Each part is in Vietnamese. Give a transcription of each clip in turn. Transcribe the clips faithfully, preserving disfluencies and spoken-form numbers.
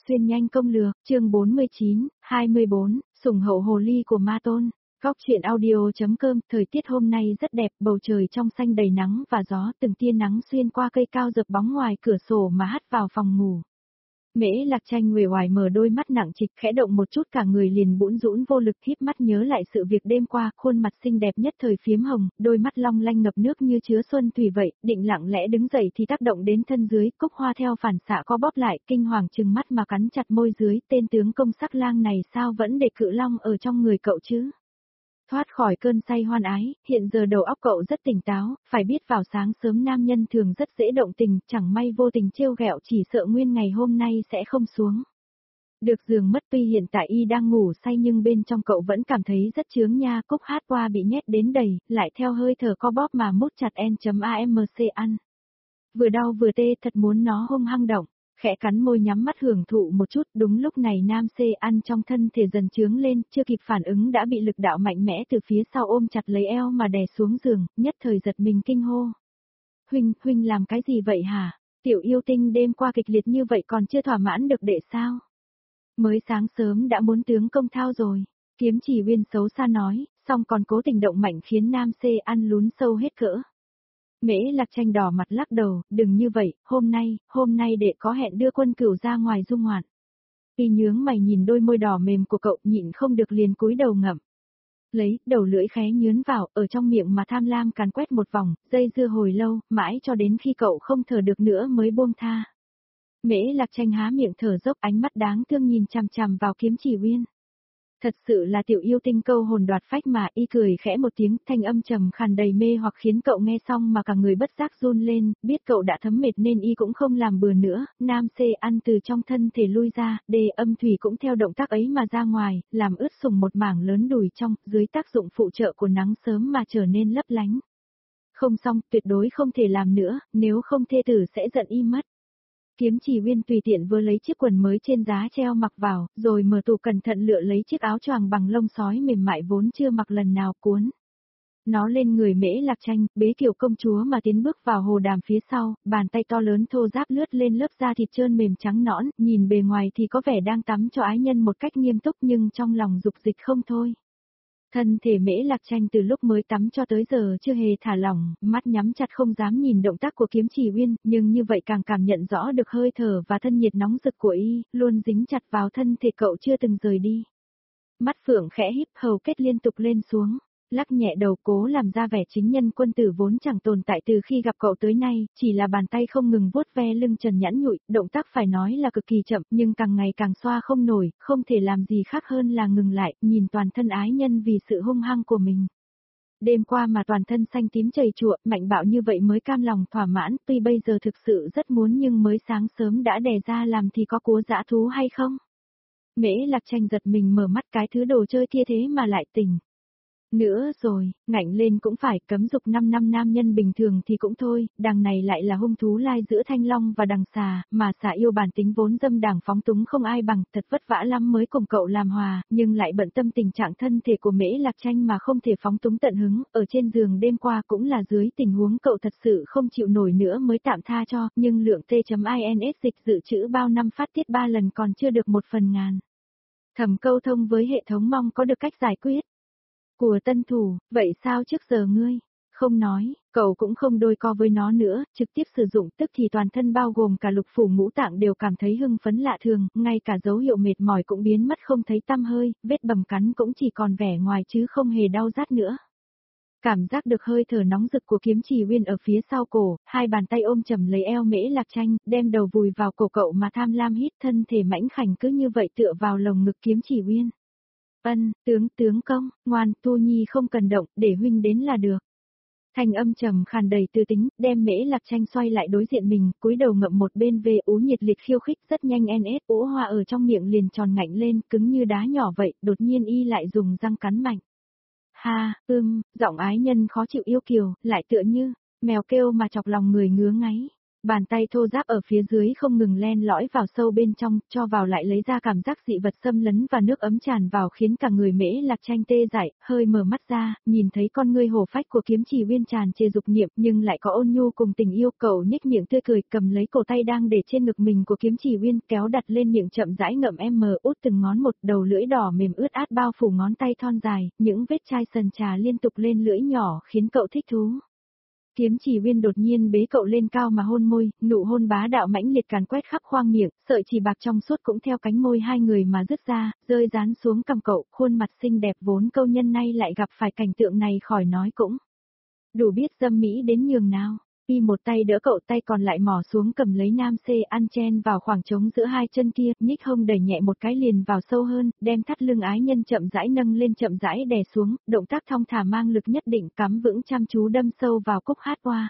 Xuyên nhanh công lược, chương bốn mươi chín, hai mươi bốn, sủng hậu hồ ly của ma tôn. Góc truyện audio.com, thời tiết hôm nay rất đẹp, bầu trời trong xanh đầy nắng và gió, từng tia nắng xuyên qua cây cao dập bóng ngoài cửa sổ mà hắt vào phòng ngủ. Mễ Lạc Tranh uể oải mở đôi mắt nặng trịch, khẽ động một chút cả người liền bũn rũn vô lực, híp mắt nhớ lại sự việc đêm qua, khuôn mặt xinh đẹp nhất thời phiếm hồng, đôi mắt long lanh ngập nước như chứa xuân thủy vậy, định lặng lẽ đứng dậy thì tác động đến thân dưới, cúc hoa theo phản xạ co bóp lại, kinh hoàng trừng mắt mà cắn chặt môi dưới, tên tướng công sắc lang này sao vẫn để cự long ở trong người cậu chứ? Thoát khỏi cơn say hoan ái, hiện giờ đầu óc cậu rất tỉnh táo, phải biết vào sáng sớm nam nhân thường rất dễ động tình, chẳng may vô tình trêu ghẹo chỉ sợ nguyên ngày hôm nay sẽ không xuống. Được giường mất tuy hiện tại y đang ngủ say nhưng bên trong cậu vẫn cảm thấy rất chướng nha, cúc hát qua bị nhét đến đầy, lại theo hơi thở co bóp mà mút chặt N.A.M.C ăn. Vừa đau vừa tê thật muốn nó hung hăng động. Khẽ cắn môi nhắm mắt hưởng thụ một chút, đúng lúc này nam C ăn trong thân thể dần trướng lên, chưa kịp phản ứng đã bị lực đạo mạnh mẽ từ phía sau ôm chặt lấy eo mà đè xuống giường, nhất thời giật mình kinh hô. Huynh, huynh làm cái gì vậy hả? Tiểu yêu tinh đêm qua kịch liệt như vậy còn chưa thỏa mãn được đệ sao? Mới sáng sớm đã muốn tướng công thao rồi, Kiếm Chỉ Uyên xấu xa nói, xong còn cố tình động mạnh khiến nam C ăn lún sâu hết cỡ. Mễ Lạc Tranh đỏ mặt lắc đầu, đừng như vậy, hôm nay, hôm nay đệ có hẹn đưa Quân Cửu ra ngoài dung ngoạn. Y nhướng mày nhìn đôi môi đỏ mềm của cậu nhịn không được liền cúi đầu ngậm. Lấy, đầu lưỡi khé nhướn vào, ở trong miệng mà tham lam càn quét một vòng, dây dưa hồi lâu, mãi cho đến khi cậu không thở được nữa mới buông tha. Mễ Lạc Tranh há miệng thở dốc ánh mắt đáng thương nhìn chằm chằm vào Kiếm Chỉ Uyên. Thật sự là tiểu yêu tinh câu hồn đoạt phách mà, y cười khẽ một tiếng, thanh âm trầm khàn đầy mê hoặc khiến cậu nghe xong mà cả người bất giác run lên, biết cậu đã thấm mệt nên y cũng không làm bừa nữa, nam C ăn từ trong thân thể lui ra, đề âm thủy cũng theo động tác ấy mà ra ngoài, làm ướt sùng một mảng lớn đùi trong, dưới tác dụng phụ trợ của nắng sớm mà trở nên lấp lánh. Không xong, tuyệt đối không thể làm nữa, nếu không thê tử sẽ giận y mất. Kiếm Chỉ Uyên tùy tiện vừa lấy chiếc quần mới trên giá treo mặc vào, rồi mở tủ cẩn thận lựa lấy chiếc áo choàng bằng lông sói mềm mại vốn chưa mặc lần nào cuốn. Nó lên người Mễ Lạc Tranh, bế kiểu công chúa mà tiến bước vào hồ đàm phía sau, bàn tay to lớn thô ráp lướt lên lớp da thịt trơn mềm trắng nõn, nhìn bề ngoài thì có vẻ đang tắm cho ái nhân một cách nghiêm túc nhưng trong lòng dục dịch không thôi. Thân thể Mễ Lạc Tranh từ lúc mới tắm cho tới giờ chưa hề thả lỏng, mắt nhắm chặt không dám nhìn động tác của Kiếm Chỉ Uyên, nhưng như vậy càng cảm nhận rõ được hơi thở và thân nhiệt nóng rực của y, luôn dính chặt vào thân thể cậu chưa từng rời đi. Mắt phượng khẽ híp, hầu kết liên tục lên xuống, lắc nhẹ đầu cố làm ra vẻ chính nhân quân tử vốn chẳng tồn tại từ khi gặp cậu tới nay, chỉ là bàn tay không ngừng vuốt ve lưng trần nhẵn nhụi, động tác phải nói là cực kỳ chậm nhưng càng ngày càng xoa không nổi, không thể làm gì khác hơn là ngừng lại, nhìn toàn thân ái nhân vì sự hung hăng của mình. Đêm qua mà toàn thân xanh tím chảy chụa, mạnh bạo như vậy mới cam lòng thỏa mãn, tuy bây giờ thực sự rất muốn nhưng mới sáng sớm đã đè ra làm thì có cúa dã thú hay không? Mễ Lạc Tranh giật mình mở mắt, cái thứ đồ chơi kia thế mà lại tỉnh. Nữa rồi, ngạnh lên cũng phải, cấm dục năm năm nam nhân bình thường thì cũng thôi, đằng này lại là hung thú lai giữa thanh long và đằng xà, mà xà yêu bản tính vốn dâm đảng phóng túng không ai bằng, thật vất vả lắm mới cùng cậu làm hòa, nhưng lại bận tâm tình trạng thân thể của Mễ Lạc Tranh mà không thể phóng túng tận hứng, ở trên giường đêm qua cũng là dưới tình huống cậu thật sự không chịu nổi nữa mới tạm tha cho, nhưng lượng T.ins dịch dự trữ bao năm phát tiết ba lần còn chưa được một phần ngàn. Thầm câu thông với hệ thống mong có được cách giải quyết. Của tân thủ, vậy sao trước giờ ngươi không nói, cậu cũng không đôi co với nó nữa, trực tiếp sử dụng tức thì toàn thân bao gồm cả lục phủ ngũ tạng đều cảm thấy hưng phấn lạ thường, ngay cả dấu hiệu mệt mỏi cũng biến mất không thấy tăm hơi, vết bầm cắn cũng chỉ còn vẻ ngoài chứ không hề đau rát nữa. Cảm giác được hơi thở nóng rực của Kiếm Chỉ Uyên ở phía sau cổ, hai bàn tay ôm chầm lấy eo Mễ Lạc Tranh, đem đầu vùi vào cổ cậu mà tham lam hít, thân thể mãnh khảnh cứ như vậy tựa vào lồng ngực Kiếm Chỉ Uyên. Ân, tướng, tướng công, ngoan, Tu Nhi không cần động, để huynh đến là được. Thanh âm trầm khàn đầy tư tính, đem Mễ Lạc Tranh xoay lại đối diện mình, cúi đầu ngậm một bên về ú nhiệt liệt khiêu khích rất nhanh ns, ú hoa ở trong miệng liền tròn ngạnh lên, cứng như đá nhỏ vậy, đột nhiên y lại dùng răng cắn mạnh. Ha, ưm, giọng ái nhân khó chịu yêu kiều, lại tựa như mèo kêu mà chọc lòng người ngứa ngáy. Bàn tay thô ráp ở phía dưới không ngừng len lõi vào sâu bên trong, cho vào lại lấy ra cảm giác dị vật xâm lấn và nước ấm tràn vào khiến cả người Mễ Lạc Tranh tê dại, hơi mở mắt ra, nhìn thấy con ngươi hổ phách của Kiếm Chỉ Uyên tràn trề dục niệm nhưng lại có ôn nhu cùng tình yêu, cậu nhếch miệng tươi cười, cầm lấy cổ tay đang để trên ngực mình của Kiếm Chỉ Uyên, kéo đặt lên miệng chậm rãi ngậm em mờ út từng ngón một, đầu lưỡi đỏ mềm ướt át bao phủ ngón tay thon dài, những vết chai sần trà liên tục lên lưỡi nhỏ khiến cậu thích thú. Kiếm Chỉ Uyên đột nhiên bế cậu lên cao mà hôn môi, nụ hôn bá đạo mãnh liệt càn quét khắp khoang miệng, sợi chỉ bạc trong suốt cũng theo cánh môi hai người mà rứt ra, rơi dán xuống cằm cậu, khuôn mặt xinh đẹp vốn câu nhân nay lại gặp phải cảnh tượng này khỏi nói cũng. Đủ biết dâm mỹ đến nhường nào. Y một tay đỡ cậu, tay còn lại mò xuống cầm lấy nam xê ăn chen vào khoảng trống giữa hai chân kia, nhích hông đẩy nhẹ một cái liền vào sâu hơn, đem thắt lưng ái nhân chậm rãi nâng lên chậm rãi đè xuống, động tác thong thả mang lực nhất định, cắm vững chăm chú đâm sâu vào cúc hát hoa.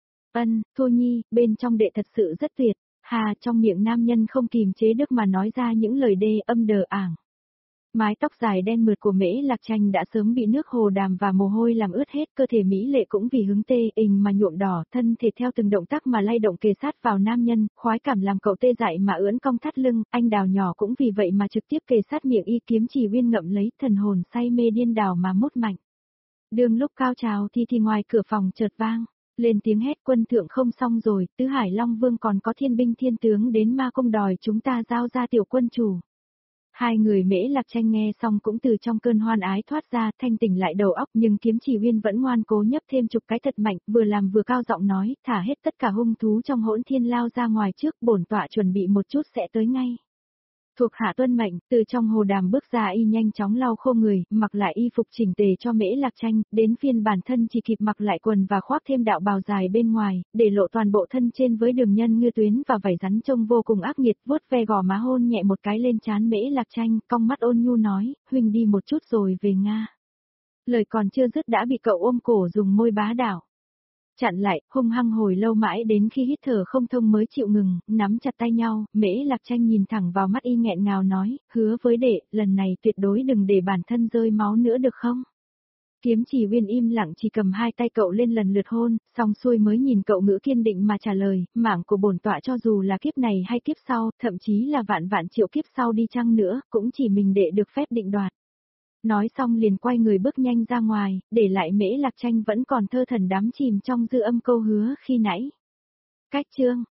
Ân, Thu Nhi, bên trong đệ thật sự rất tuyệt. Hà, trong miệng nam nhân không kìm chế được mà nói ra những lời đê âm đờ ảng. Mái tóc dài đen mượt của Mễ Lạc Tranh đã sớm bị nước hồ đàm và mồ hôi làm ướt hết, cơ thể mỹ lệ cũng vì hứng tê ình mà nhuộm đỏ, thân thể theo từng động tác mà lay động kề sát vào nam nhân, khoái cảm làm cậu tê dại mà ưỡn cong thắt lưng, anh đào nhỏ cũng vì vậy mà trực tiếp kề sát miệng y. Kiếm Chỉ Uyên ngậm lấy, thần hồn say mê điên đảo mà mút mạnh. Đường lúc cao trào thì thì ngoài cửa phòng chợt vang lên tiếng hét, quân thượng không xong rồi, tứ Hải Long Vương còn có thiên binh thiên tướng đến ma cung đòi chúng ta giao ra tiểu quân chủ. Hai người Mễ Lạc Tranh nghe xong cũng từ trong cơn hoan ái thoát ra, thanh tỉnh lại đầu óc, nhưng Kiếm Chỉ Uyên vẫn ngoan cố nhấp thêm chục cái thật mạnh, vừa làm vừa cao giọng nói, thả hết tất cả hung thú trong hỗn thiên lao ra ngoài trước, bổn tọa chuẩn bị một chút sẽ tới ngay. Thuộc hạ tuân mệnh, từ trong hồ đàm bước ra y nhanh chóng lau khô người, mặc lại y phục chỉnh tề cho Mễ Lạc Tranh, đến phiên bản thân chỉ kịp mặc lại quần và khoác thêm đạo bào dài bên ngoài, để lộ toàn bộ thân trên với đường nhân ngư tuyến và vảy rắn trông vô cùng ác nghiệt, vuốt ve gò má hôn nhẹ một cái lên trán Mễ Lạc Tranh, cong mắt ôn nhu nói, huynh đi một chút rồi về Nga. Lời còn chưa dứt đã bị cậu ôm cổ dùng môi bá đạo chặn lại, hung hăng hồi lâu mãi đến khi hít thở không thông mới chịu ngừng, nắm chặt tay nhau, Mễ Lạc Tranh nhìn thẳng vào mắt y nghẹn ngào nói, hứa với đệ, lần này tuyệt đối đừng để bản thân rơi máu nữa được không? Kiếm Chỉ Uyên im lặng chỉ cầm hai tay cậu lên lần lượt hôn, xong xuôi mới nhìn cậu ngữ kiên định mà trả lời, mạng của bổn tọa cho dù là kiếp này hay kiếp sau, thậm chí là vạn vạn triệu kiếp sau đi chăng nữa, cũng chỉ mình đệ được phép định đoạt. Nói xong liền quay người bước nhanh ra ngoài, để lại Mễ Lạc Tranh vẫn còn thơ thần đắm chìm trong dư âm câu hứa khi nãy. Cách chương